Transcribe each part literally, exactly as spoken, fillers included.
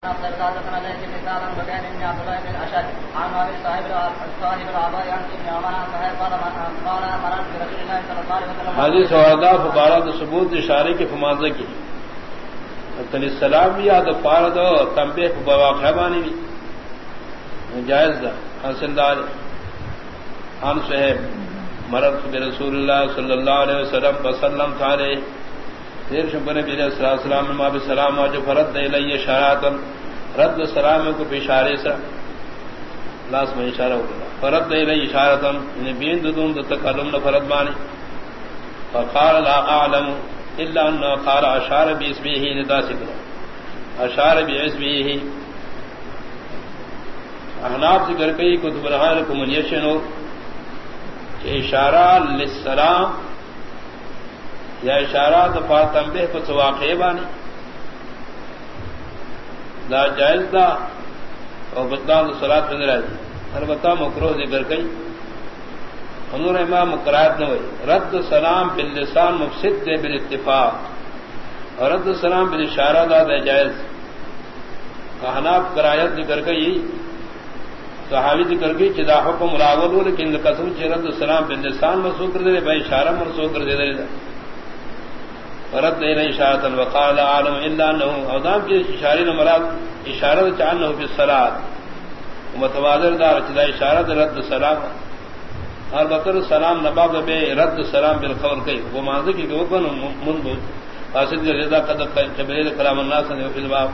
حدیث وردہ فبارد ثبوت اشارے کی فمانزہ کی تن السلام یا دفارد تنبیہ بواقع بانی بھی جائز دا حاصل دار ہم صحیح مرد برسول اللہ صلی اللہ علیہ وسلم وسلم تعالی دیر شبہ نبی علیہ السلام میں مابی سلام آجو فرد دے لئی اشارات رد سلام کو اشارے سے لاس میں اشارہ ہوگا فرد دے لئی اشارات انہیں بین دون تکلم فرد بانی فقال لا اعلم الا انه قال اشار باسمه ندا سکر اشار باسمه احناف ذکر کئی کتب رہا من یشنو اشارہ للسلام یا اشارات فاتنبہ کو واقع بانی دا جائز دا اور بدلان صلاۃ میں راضی البتہ مکروہ ذکر کئی انور امام مقرات نہ ہوئی رد سلام باللسان مفسد دے بالاتفاق اور رد سلام بالاشارہ دا دے جائز احناف قرایت ذکر کئی صحابی ذکر کی چدا حکم ملاول لیکن قسم چ رد سلام باللسان مسوق کر دے بے اشارہ مسوق کر دے دے رد الى اشارۃ وقال عالم الا انه اذان کی اشارے نہ مراد اشارہ چانہ فی الصلاۃ متواتر دار چدا اشارہ رد سلام اور بطر سلام نباب بے رد سلام بالقول کئی وہ ماضی کی وہ کون منذ قاصد رضا قد قبل کلام الناس نے فی الباب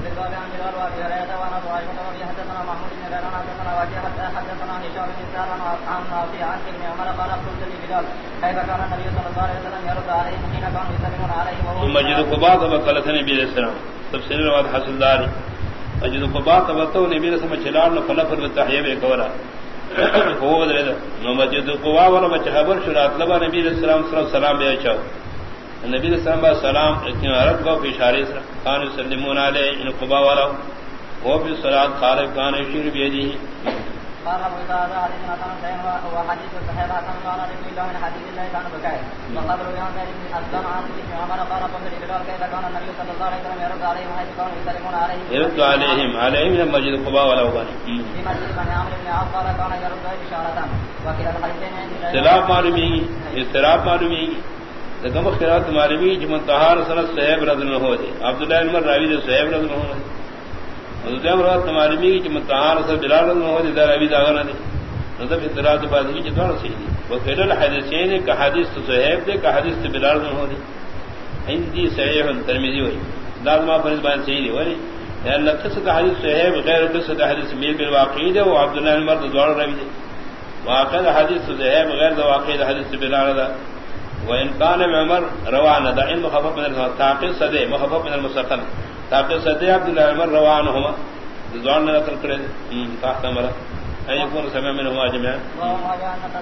مسجد قباء وقال نبی علیہ السلام تفسیر روایت حاصل دار مسجد قباء تو نبی علیہ السلام چلاڑ نہ فلفل بالتحیہ بے کورا هو ذلك مسجد قباء ولا خبر شرات لبا نبی علیہ السلام صلی اللہ علیہ وسلم بے چاو نبی علیہ السلام با سلام اتنی عرب کو اشارے سے کان یسلمون علیہ ان قباء والا وہ بھی صلات خالق کان یشیر بیدی قال ابو سعد حديث عن سيدنا وحديث الصحابه كان قال رسول الله من حديث الله كان بكائه وقال رواه عن ابن اسلم عن ابن عمر قال قال رجال كيف كان النبي صلى الله عليه وسلم يرد عليهم حيث كانوا يسلمون عليه يرد عليهم عليهم من مسجد قباء ولا غني في مسجد بني عمرو بن عوف قال كان يرد اشاره وكلا الحديثين سلام معلومی استراب معلومی لكم خيرات معلومی جمع طهار سنت صحیح رضی اللہ عنہ عبداللہ بن راوی صحیح رضی اللہ عنہ حضرت امرات معلومی کی متعار سے بلال رضی اللہ عنہ دار ابی داغنا نے نظر اطلاعات بعد کی جتنا صحیح وہ پھر الحدیثین کا حدیث تو صحیح دے کا حدیث بلال رضی اللہ عنہ ہندی صحیح ترمذی ہوئی لازم پر بیان صحیح ہے ولی لان قصہ حدیث صحیح غیر قصہ حدیث میر بالواقعی ہے وہ عبداللہ بن عمر دوڑ رہی ہے واقع حدیث صحیح غیر واقع حدیث بلال رضی وان كان عمر روان دا ان مخفف من التعقيد صدى مخفف من المسخن تاکہ صدی عبداللہ عمر روانہما دوان نقل کرے تحت مرا اي يكون سمع منهما جميعا